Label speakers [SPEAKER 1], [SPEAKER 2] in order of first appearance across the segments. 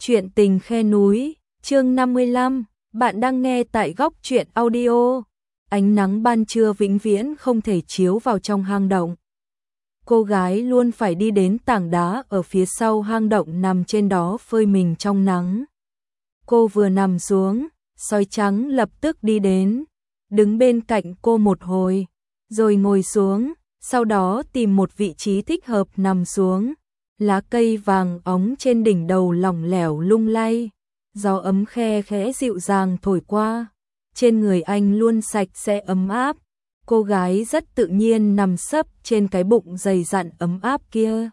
[SPEAKER 1] Chuyện tình khe núi, chương 55, bạn đang nghe tại Góc Chuyện Audio. Ánh nắng ban trưa vĩnh viễn không thể chiếu vào trong hang động. Cô gái luôn phải đi đến tảng đá ở phía sau hang động, nằm trên đó phơi mình trong nắng. Cô vừa nằm xuống, sói trắng lập tức đi đến, đứng bên cạnh cô một hồi, rồi ngồi xuống, sau đó tìm một vị trí thích hợp nằm xuống. Lá cây vàng óng trên đỉnh đầu lỏng lẻo lung lay, gió ấm khe khẽ dịu dàng thổi qua, trên người anh luôn sạch sẽ ấm áp. Cô gái rất tự nhiên nằm sấp trên cái bụng dày dặn ấm áp kia,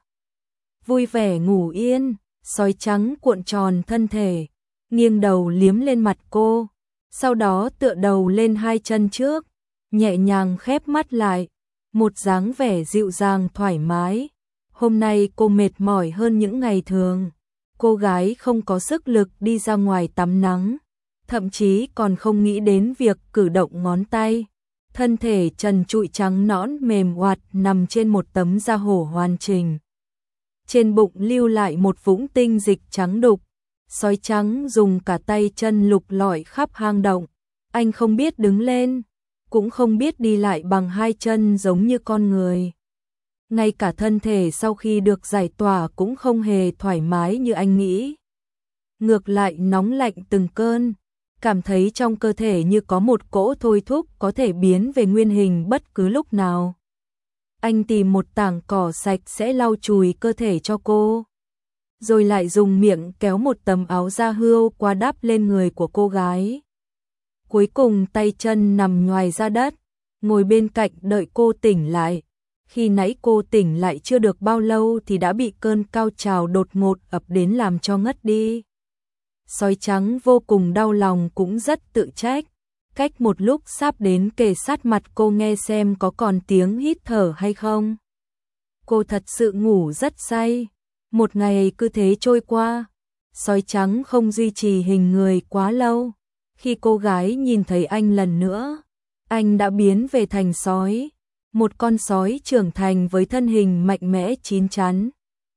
[SPEAKER 1] vui vẻ ngủ yên. Sói trắng cuộn tròn thân thể, nghiêng đầu liếm lên mặt cô, sau đó tựa đầu lên hai chân trước, nhẹ nhàng khép mắt lại, một dáng vẻ dịu dàng thoải mái. Hôm nay cô mệt mỏi hơn những ngày thường, cô gái không có sức lực đi ra ngoài tắm nắng, thậm chí còn không nghĩ đến việc cử động ngón tay. Thân thể trần trụi trắng nõn mềm oạt nằm trên một tấm da hổ hoàn chỉnh. Trên bụng lưu lại một vũng tinh dịch trắng đục. Sói trắng dùng cả tay chân lục lọi khắp hang động. Anh không biết đứng lên, cũng không biết đi lại bằng hai chân giống như con người. Ngay cả thân thể sau khi được giải tỏa cũng không hề thoải mái như anh nghĩ. Ngược lại nóng lạnh từng cơn, cảm thấy trong cơ thể như có một cỗ thôi thúc có thể biến về nguyên hình bất cứ lúc nào. Anh tìm một tảng cỏ sạch sẽ lau chùi cơ thể cho cô, rồi lại dùng miệng kéo một tấm áo da hươu qua đắp lên người của cô gái. Cuối cùng tay chân nằm nhoài ra đất, ngồi bên cạnh đợi cô tỉnh lại. Khi nãy cô tỉnh lại chưa được bao lâu thì đã bị cơn cao trào đột ngột ập đến làm cho ngất đi. Sói trắng vô cùng đau lòng cũng rất tự trách. Cách một lúc sắp đến kề sát mặt cô nghe xem có còn tiếng hít thở hay không. Cô thật sự ngủ rất say. Một ngày cứ thế trôi qua. Sói trắng không duy trì hình người quá lâu. Khi cô gái nhìn thấy anh lần nữa, anh đã biến về thành sói. Một con sói trưởng thành với thân hình mạnh mẽ chín chắn.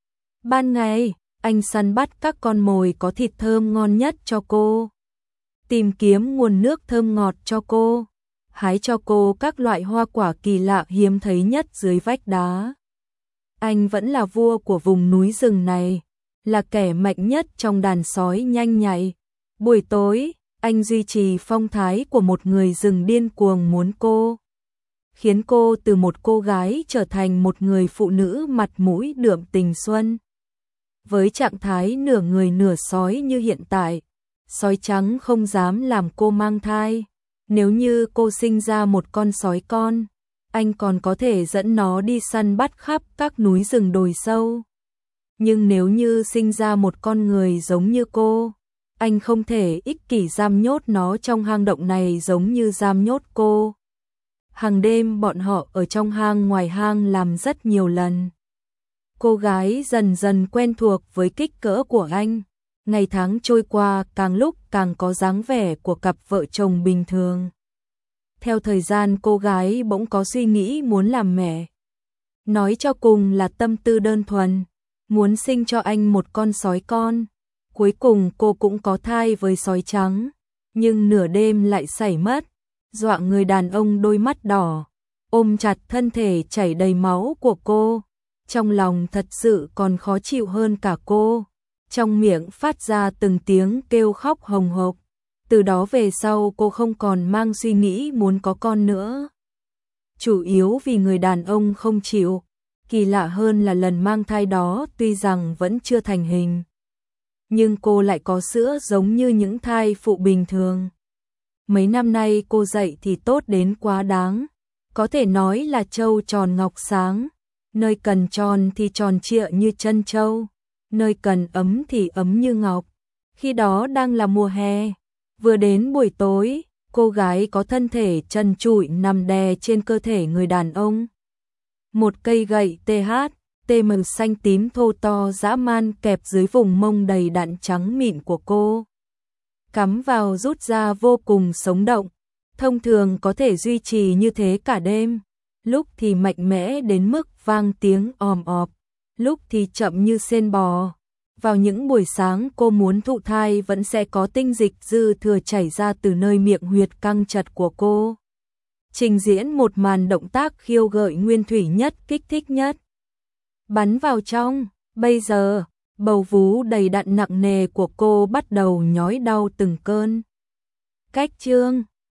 [SPEAKER 1] Ban ngày, anh săn bắt các con mồi có thịt thơm ngon nhất cho cô, tìm kiếm nguồn nước thơm ngọt cho cô, hái cho cô các loại hoa quả kỳ lạ hiếm thấy nhất dưới vách đá. Anh vẫn là vua của vùng núi rừng này, là kẻ mạnh nhất trong đàn sói nhanh nhạy. Buổi tối, anh duy trì phong thái của một người rừng điên cuồng muốn cô, khiến cô từ một cô gái trở thành một người phụ nữ mặt mũi đượm tình xuân. Với trạng thái nửa người nửa sói như hiện tại, sói trắng không dám làm cô mang thai. Nếu như cô sinh ra một con sói con, anh còn có thể dẫn nó đi săn bắt khắp các núi rừng đồi sâu. Nhưng nếu như sinh ra một con người giống như cô, anh không thể ích kỷ giam nhốt nó trong hang động này giống như giam nhốt cô. Hàng đêm bọn họ ở trong hang ngoài hang làm rất nhiều lần. Cô gái dần dần quen thuộc với kích cỡ của anh. Ngày tháng trôi qua càng lúc càng có dáng vẻ của cặp vợ chồng bình thường. Theo thời gian cô gái bỗng có suy nghĩ muốn làm mẹ. Nói cho cùng là tâm tư đơn thuần, muốn sinh cho anh một con sói con. Cuối cùng cô cũng có thai với sói trắng, nhưng nửa đêm lại xảy mất. Dọa người đàn ông đôi mắt đỏ, ôm chặt thân thể chảy đầy máu của cô. Trong lòng thật sự còn khó chịu hơn cả cô. Trong miệng phát ra từng tiếng kêu khóc hồng hộc. Từ đó về sau cô không còn mang suy nghĩ muốn có con nữa. Chủ yếu vì người đàn ông không chịu. Kỳ lạ hơn là lần mang thai đó tuy rằng vẫn chưa thành hình, nhưng cô lại có sữa giống như những thai phụ bình thường. Mấy năm nay cô dạy thì tốt đến quá đáng, có thể nói là trâu tròn ngọc sáng, nơi cần tròn thì tròn trịa như chân trâu, nơi cần ấm thì ấm như ngọc. Khi đó đang là mùa hè, vừa đến buổi tối, cô gái có thân thể trần trụi nằm đè trên cơ thể người đàn ông. Một cây gậy TM xanh tím thô to dã man kẹp dưới vùng mông đầy đặn trắng mịn của cô, cắm vào rút ra vô cùng sống động. Thông thường có thể duy trì như thế cả đêm, lúc thì mạnh mẽ đến mức vang tiếng òm ọp, lúc thì chậm như sên bò, Vào những buổi sáng cô muốn thụ thai vẫn sẽ có tinh dịch dư thừa chảy ra từ nơi miệng huyệt căng chặt của cô. Trình diễn một màn động tác khiêu gợi nguyên thủy nhất, kích thích nhất. Bắn vào trong, bây giờ, bầu vú đầy đặn nặng nề của cô bắt đầu nhói đau từng cơn. Cách chương